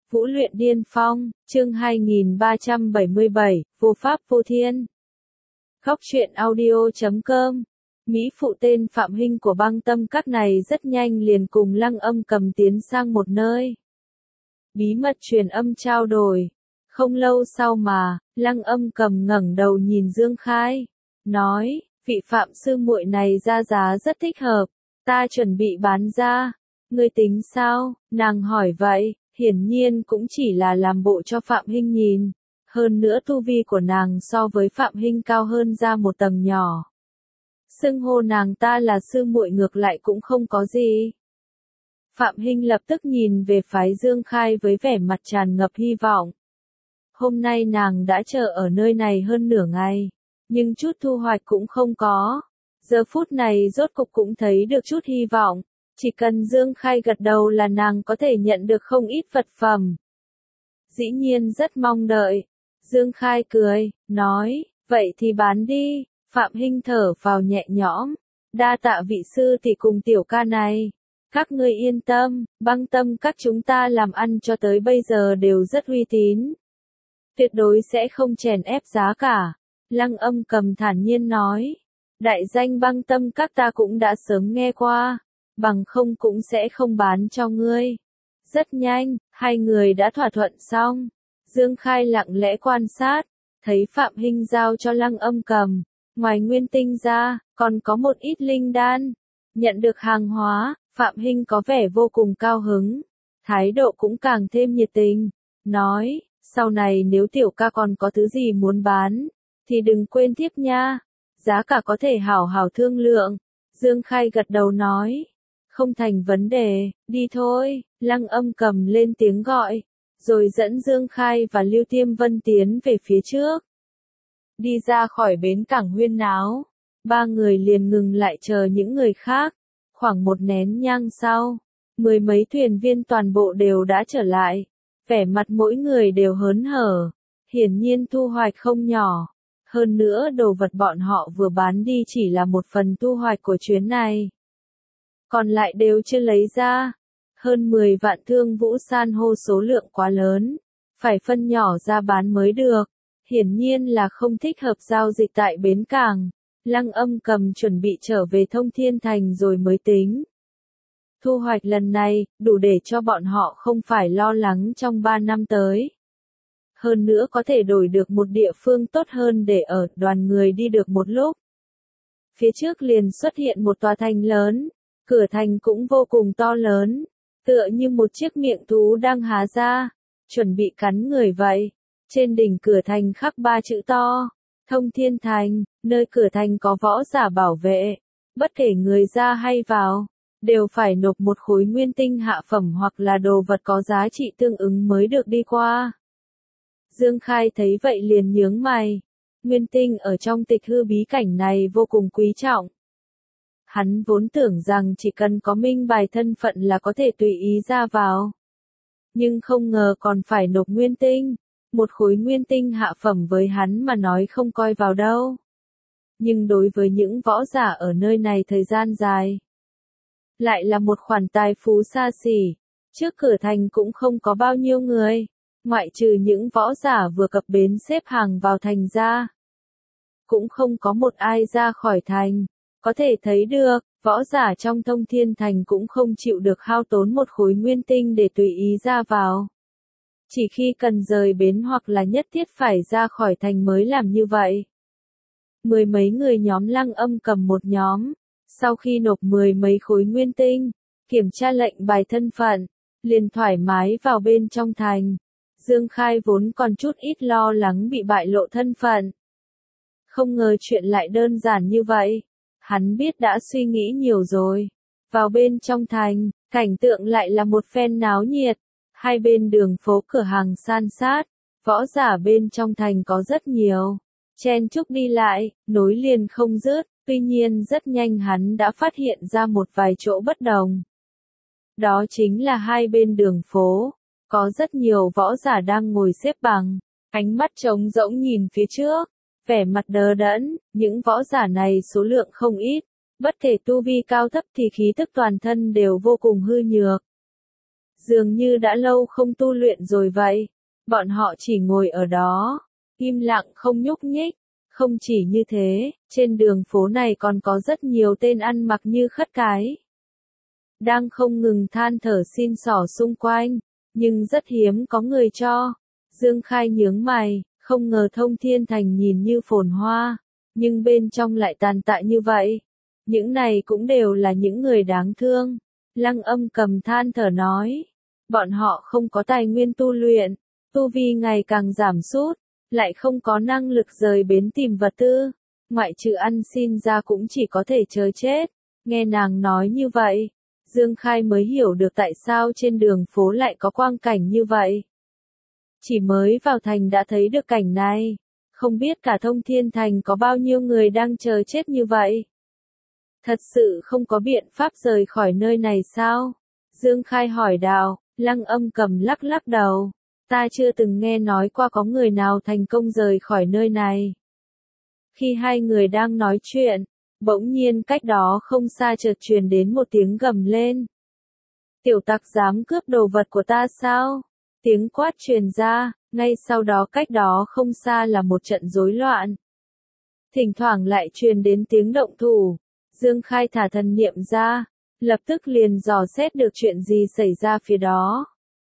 Vũ luyện điên phong, chương 2377, vô pháp vô thiên. Góc truyện audio.com. Mỹ phụ tên Phạm Hinh của Băng Tâm Các này rất nhanh liền cùng Lăng Âm Cầm tiến sang một nơi. Bí mật truyền âm trao đổi. Không lâu sau mà, Lăng Âm Cầm ngẩng đầu nhìn Dương Khai, nói, vị Phạm sư muội này ra giá rất thích hợp, ta chuẩn bị bán ra. Ngươi tính sao? Nàng hỏi vậy. Hiển nhiên cũng chỉ là làm bộ cho Phạm Hinh nhìn, hơn nữa tu vi của nàng so với Phạm Hinh cao hơn ra một tầng nhỏ. Xưng hô nàng ta là sư muội ngược lại cũng không có gì. Phạm Hinh lập tức nhìn về phái Dương Khai với vẻ mặt tràn ngập hy vọng. Hôm nay nàng đã chờ ở nơi này hơn nửa ngày, nhưng chút thu hoạch cũng không có. Giờ phút này rốt cục cũng thấy được chút hy vọng. Chỉ cần Dương Khai gật đầu là nàng có thể nhận được không ít vật phẩm. Dĩ nhiên rất mong đợi. Dương Khai cười, nói, vậy thì bán đi. Phạm Hinh thở vào nhẹ nhõm. Đa tạ vị sư tỷ cùng tiểu ca này. Các ngươi yên tâm, Băng Tâm Các chúng ta làm ăn cho tới bây giờ đều rất uy tín. Tuyệt đối sẽ không chèn ép giá cả. Lăng Âm Cầm thản nhiên nói. Đại danh Băng Tâm Các ta cũng đã sớm nghe qua. Bằng không cũng sẽ không bán cho ngươi. Rất nhanh, hai người đã thỏa thuận xong. Dương Khai lặng lẽ quan sát, thấy Phạm Hinh giao cho Lăng Âm Cầm. Ngoài nguyên tinh ra, còn có một ít linh đan. Nhận được hàng hóa, Phạm Hinh có vẻ vô cùng cao hứng. Thái độ cũng càng thêm nhiệt tình. Nói, sau này nếu tiểu ca còn có thứ gì muốn bán, thì đừng quên tiếp nha. Giá cả có thể hảo hảo thương lượng. Dương Khai gật đầu nói. Không thành vấn đề, đi thôi. Lăng Âm Cầm lên tiếng gọi, rồi dẫn Dương Khai và Lưu Tiêm Vân tiến về phía trước. Đi ra khỏi bến cảng huyên náo, ba người liền ngừng lại chờ những người khác. Khoảng một nén nhang sau, mười mấy thuyền viên toàn bộ đều đã trở lại. Vẻ mặt mỗi người đều hớn hở, hiển nhiên thu hoạch không nhỏ. Hơn nữa đồ vật bọn họ vừa bán đi chỉ là một phần thu hoạch của chuyến này. Còn lại đều chưa lấy ra. Hơn 10 vạn thương vũ san hô số lượng quá lớn, phải phân nhỏ ra bán mới được. Hiển nhiên là không thích hợp giao dịch tại bến cảng. Lăng Âm Cầm chuẩn bị trở về Thông Thiên Thành rồi mới tính. Thu hoạch lần này, đủ để cho bọn họ không phải lo lắng trong 3 năm tới. Hơn nữa có thể đổi được một địa phương tốt hơn để ở, đoàn người đi được một lúc. Phía trước liền xuất hiện một tòa thành lớn. Cửa thành cũng vô cùng to lớn, tựa như một chiếc miệng thú đang há ra, chuẩn bị cắn người vậy. Trên đỉnh cửa thành khắc 3 chữ to, Thông Thiên Thành, nơi cửa thành có võ giả bảo vệ. Bất kể người ra hay vào, đều phải nộp một khối nguyên tinh hạ phẩm hoặc là đồ vật có giá trị tương ứng mới được đi qua. Dương Khai thấy vậy liền nhướng mày. Nguyên tinh ở trong tịch hư bí cảnh này vô cùng quý trọng. Hắn vốn tưởng rằng chỉ cần có minh bài thân phận là có thể tùy ý ra vào. Nhưng không ngờ còn phải nộp nguyên tinh. Một khối nguyên tinh hạ phẩm với hắn mà nói không coi vào đâu. Nhưng đối với những võ giả ở nơi này thời gian dài, lại là một khoản tài phú xa xỉ. Trước cửa thành cũng không có bao nhiêu người, ngoại trừ những võ giả vừa cập bến xếp hàng vào thành ra. Cũng không có một ai ra khỏi thành. Có thể thấy được, võ giả trong Thông Thiên Thành cũng không chịu được hao tốn một khối nguyên tinh để tùy ý ra vào. Chỉ khi cần rời bến hoặc là nhất thiết phải ra khỏi thành mới làm như vậy. Mười mấy người nhóm Lăng Âm Cầm một nhóm, sau khi nộp 10 mấy khối nguyên tinh, kiểm tra lệnh bài thân phận, liền thoải mái vào bên trong thành. Dương Khai vốn còn chút ít lo lắng bị bại lộ thân phận. Không ngờ chuyện lại đơn giản như vậy. Hắn biết đã suy nghĩ nhiều rồi. Vào bên trong thành, cảnh tượng lại là một phen náo nhiệt. Hai bên đường phố cửa hàng san sát, võ giả bên trong thành có rất nhiều. Chen chúc đi lại, nối liền không dứt, tuy nhiên rất nhanh hắn đã phát hiện ra một vài chỗ bất đồng. Đó chính là hai bên đường phố, có rất nhiều võ giả đang ngồi xếp bằng, ánh mắt trống rỗng nhìn phía trước. Vẻ mặt đờ đẫn, những võ giả này số lượng không ít, bất kể tu vi cao thấp thì khí tức toàn thân đều vô cùng hư nhược. Dường như đã lâu không tu luyện rồi vậy. Bọn họ chỉ ngồi ở đó, im lặng không nhúc nhích. Không chỉ như thế, trên đường phố này còn có rất nhiều tên ăn mặc như khất cái. Đang không ngừng than thở xin xỏ xung quanh, nhưng rất hiếm có người cho. Dương Khai nhướng mày, không ngờ Thông Thiên Thành nhìn như phồn hoa, nhưng bên trong lại tàn tạ như vậy. Những này cũng đều là những người đáng thương. Lăng Âm Cầm than thở nói, bọn họ không có tài nguyên tu luyện, tu vi ngày càng giảm sút, lại không có năng lực rời bến tìm vật tư, ngoại trừ ăn xin ra cũng chỉ có thể chờ chết. Nghe nàng nói như vậy, Dương Khai mới hiểu được tại sao trên đường phố lại có quang cảnh như vậy. Chỉ mới vào thành đã thấy được cảnh này, không biết cả Thông Thiên Thành có bao nhiêu người đang chờ chết như vậy. Thật sự không có biện pháp rời khỏi nơi này sao? Dương Khai hỏi Đào. Lăng Âm Cầm lắc lắc đầu. Ta chưa từng nghe nói qua có người nào thành công rời khỏi nơi này. Khi hai người đang nói chuyện, bỗng nhiên cách đó không xa chợt truyền đến một tiếng gầm lên. Tiểu tặc dám cướp đồ vật của ta sao? Tiếng quát truyền ra, ngay sau đó cách đó không xa là một trận rối loạn. Thỉnh thoảng lại truyền đến tiếng động thủ. Dương Khai thả thần niệm ra, lập tức liền dò xét được chuyện gì xảy ra phía đó.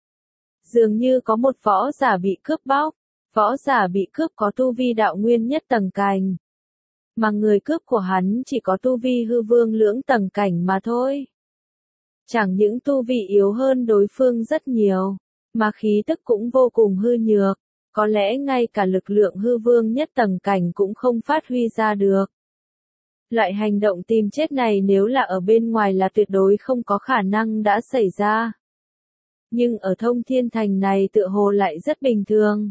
Dường như có một võ giả bị cướp bóc, võ giả bị cướp có tu vi đạo nguyên nhất tầng cảnh. Mà người cướp của hắn chỉ có tu vi hư vương lưỡng tầng cảnh mà thôi. Chẳng những tu vi yếu hơn đối phương rất nhiều, mà khí tức cũng vô cùng hư nhược, có lẽ ngay cả lực lượng hư vương nhất tầng cảnh cũng không phát huy ra được. Loại hành động tìm chết này nếu là ở bên ngoài là tuyệt đối không có khả năng đã xảy ra. Nhưng ở Thông Thiên Thành này tựa hồ lại rất bình thường.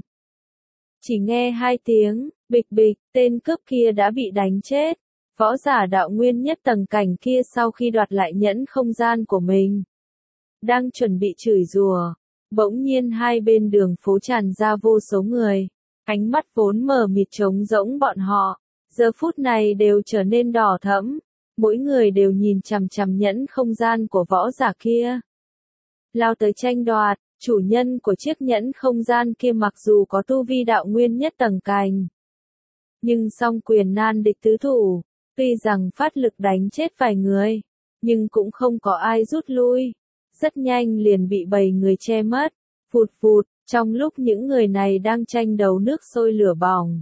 Chỉ nghe hai tiếng, bịch bịch, tên cướp kia đã bị đánh chết. Võ giả đạo nguyên nhất tầng cảnh kia sau khi đoạt lại nhẫn không gian của mình, đang chuẩn bị chửi rủa, bỗng nhiên hai bên đường phố tràn ra vô số người. Ánh mắt vốn mờ mịt trống rỗng bọn họ, giờ phút này đều trở nên đỏ thẫm. Mỗi người đều nhìn chằm chằm nhẫn không gian của võ giả kia. Lao tới tranh đoạt, chủ nhân của chiếc nhẫn không gian kia mặc dù có tu vi đạo nguyên nhất tầng cảnh, nhưng song quyền nan địch tứ thủ, tuy rằng phát lực đánh chết vài người, nhưng cũng không có ai rút lui. Rất nhanh liền bị bầy người che mất, phụt phụt, trong lúc những người này đang tranh đấu nước sôi lửa bỏng.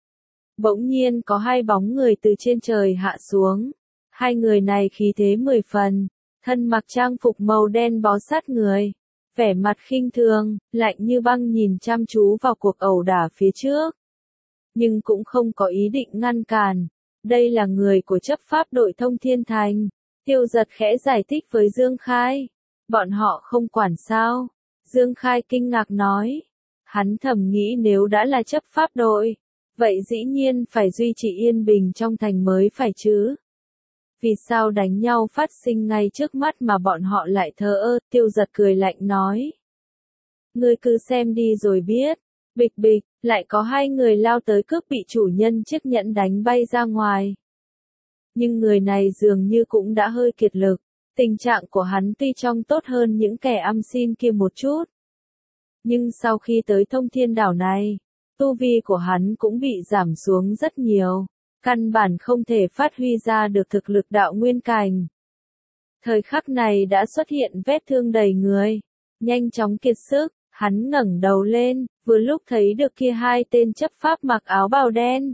Bỗng nhiên có hai bóng người từ trên trời hạ xuống. Hai người này khí thế 10 phần, thân mặc trang phục màu đen bó sát người, vẻ mặt khinh thường, lạnh như băng nhìn chăm chú vào cuộc ẩu đả phía trước. Nhưng cũng không có ý định ngăn cản. Đây là người của chấp pháp đội Thông Thiên Thành. Tiêu Giật khẽ giải thích với Dương Khai. Bọn họ không quản sao? Dương Khai kinh ngạc nói. Hắn thầm nghĩ nếu đã là chấp pháp đội, vậy dĩ nhiên phải duy trì yên bình trong thành mới phải chứ. Vì sao đánh nhau phát sinh ngay trước mắt mà bọn họ lại thờ ơ? Tiêu Giật cười lạnh nói. Ngươi cứ xem đi rồi biết. Bịch bịch, lại có hai người lao tới cướp bị chủ nhân chiếc nhẫn đánh bay ra ngoài. Nhưng người này dường như cũng đã hơi kiệt lực. Tình trạng của hắn tuy trông tốt hơn những kẻ ăn xin kia một chút. Nhưng sau khi tới Thông Thiên đảo này, tu vi của hắn cũng bị giảm xuống rất nhiều. Căn bản không thể phát huy ra được thực lực đạo nguyên cảnh. Thời khắc này đã xuất hiện vết thương đầy người. Nhanh chóng kiệt sức, hắn ngẩng đầu lên, vừa lúc thấy được kia hai tên chấp pháp mặc áo bào đen.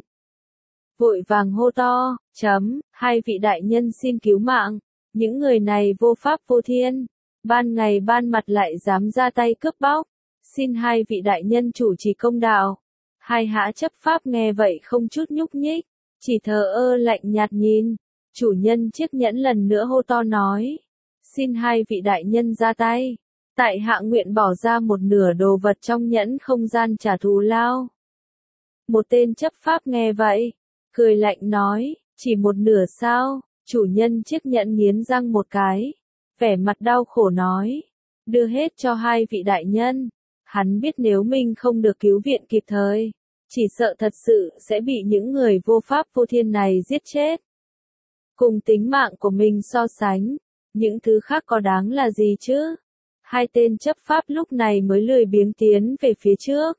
Vội vàng hô to, hai vị đại nhân xin cứu mạng. Những người này vô pháp vô thiên, ban ngày ban mặt lại dám ra tay cướp bóc. Xin hai vị đại nhân chủ trì công đạo. Hai hã chấp pháp nghe vậy không chút nhúc nhích, chỉ thờ ơ lạnh nhạt nhìn. Chủ nhân chiếc nhẫn lần nữa hô to nói. Xin hai vị đại nhân ra tay. Tại hạ nguyện bỏ ra một nửa đồ vật trong nhẫn không gian trả thù lao. Một tên chấp pháp nghe vậy, cười lạnh nói, chỉ một nửa sao? Chủ nhân chiếc nhẫn nghiến răng một cái, vẻ mặt đau khổ nói, đưa hết cho hai vị đại nhân. Hắn biết nếu mình không được cứu viện kịp thời, chỉ sợ thật sự sẽ bị những người vô pháp vô thiên này giết chết. Cùng tính mạng của mình so sánh, những thứ khác có đáng là gì chứ? Hai tên chấp pháp lúc này mới lười biếng tiến về phía trước.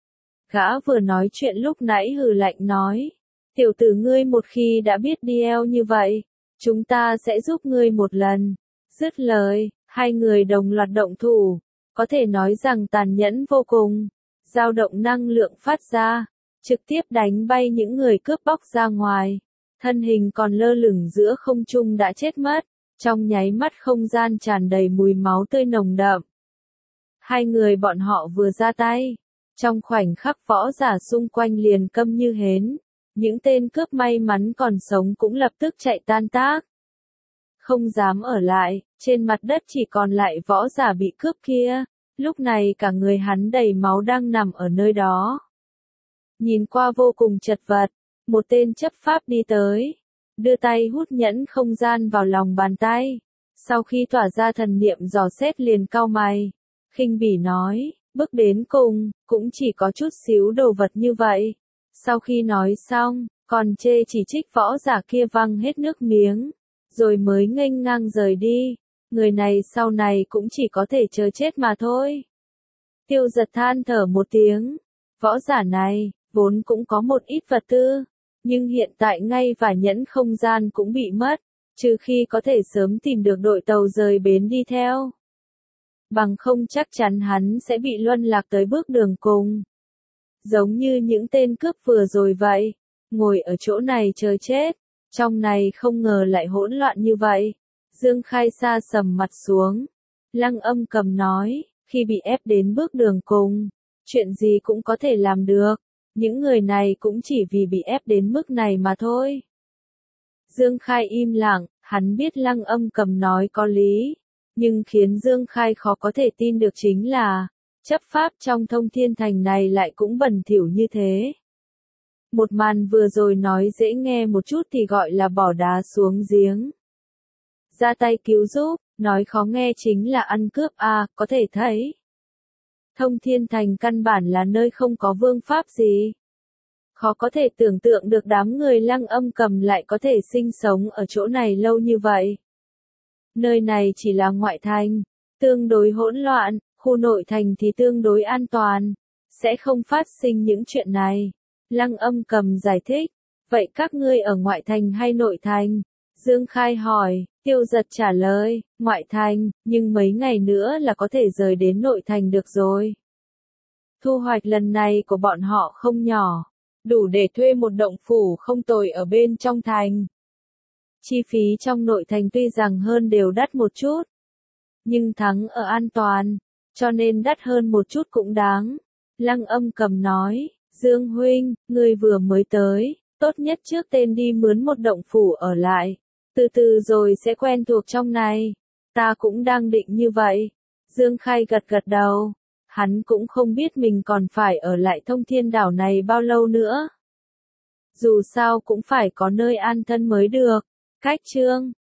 Gã vừa nói chuyện lúc nãy hừ lạnh nói. Tiểu tử ngươi một khi đã biết đi eo như vậy, chúng ta sẽ giúp ngươi một lần. Dứt lời, hai người đồng loạt động thủ, có thể nói rằng tàn nhẫn vô cùng, dao động năng lượng phát ra, trực tiếp đánh bay những người cướp bóc ra ngoài. Thân hình còn lơ lửng giữa không trung đã chết mất, trong nháy mắt không gian tràn đầy mùi máu tươi nồng đậm. Hai người bọn họ vừa ra tay, trong khoảnh khắc võ giả xung quanh liền câm như hến, những tên cướp may mắn còn sống cũng lập tức chạy tan tác. Không dám ở lại, trên mặt đất chỉ còn lại võ giả bị cướp kia, lúc này cả người hắn đầy máu đang nằm ở nơi đó. Nhìn qua vô cùng chật vật, một tên chấp pháp đi tới, đưa tay hút nhẫn không gian vào lòng bàn tay, sau khi tỏa ra thần niệm dò xét liền cau mày, khinh bỉ nói, bước đến cùng, cũng chỉ có chút xíu đồ vật như vậy. Sau khi nói xong, còn chê chỉ trích võ giả kia văng hết nước miếng, rồi mới nghênh ngang rời đi, người này sau này cũng chỉ có thể chờ chết mà thôi. Tiêu Giật than thở một tiếng, võ giả này, vốn cũng có một ít vật tư, nhưng hiện tại ngay và nhẫn không gian cũng bị mất, trừ khi có thể sớm tìm được đội tàu rời bến đi theo. Bằng không chắc chắn hắn sẽ bị luân lạc tới bước đường cùng. Giống như những tên cướp vừa rồi vậy, ngồi ở chỗ này chờ chết, trong này không ngờ lại hỗn loạn như vậy. Dương Khai Sa sầm mặt xuống, Lăng Âm Cầm nói, khi bị ép đến bước đường cùng, chuyện gì cũng có thể làm được, những người này cũng chỉ vì bị ép đến mức này mà thôi. Dương Khai im lặng, hắn biết Lăng Âm Cầm nói có lý, nhưng khiến Dương Khai khó có thể tin được chính là, chấp pháp trong Thông Thiên Thành này lại cũng bẩn thỉu như thế. Một màn vừa rồi nói dễ nghe một chút thì gọi là bỏ đá xuống giếng. Ra tay cứu giúp, nói khó nghe chính là ăn cướp có thể thấy. Thông Thiên Thành căn bản là nơi không có vương pháp gì. Khó có thể tưởng tượng được đám người Lăng Âm Cầm lại có thể sinh sống ở chỗ này lâu như vậy. Nơi này chỉ là ngoại thành, tương đối hỗn loạn, khu nội thành thì tương đối an toàn, sẽ không phát sinh những chuyện này. Lăng Âm Cầm giải thích, vậy các ngươi ở ngoại thành hay nội thành? Dương Khai hỏi, Tiêu Giật trả lời, ngoại thành, nhưng mấy ngày nữa là có thể rời đến nội thành được rồi. Thu hoạch lần này của bọn họ không nhỏ, đủ để thuê một động phủ không tồi ở bên trong thành. Chi phí trong nội thành tuy rằng hơn đều đắt một chút, nhưng thắng ở an toàn, cho nên đắt hơn một chút cũng đáng. Lăng Âm Cầm nói, Dương huynh, ngươi vừa mới tới, tốt nhất trước tên đi mướn một động phủ ở lại, từ từ rồi sẽ quen thuộc trong này. Ta cũng đang định như vậy. Dương Khai gật gật đầu, hắn cũng không biết mình còn phải ở lại Thông Thiên đảo này bao lâu nữa. Dù sao cũng phải có nơi an thân mới được. Cách chương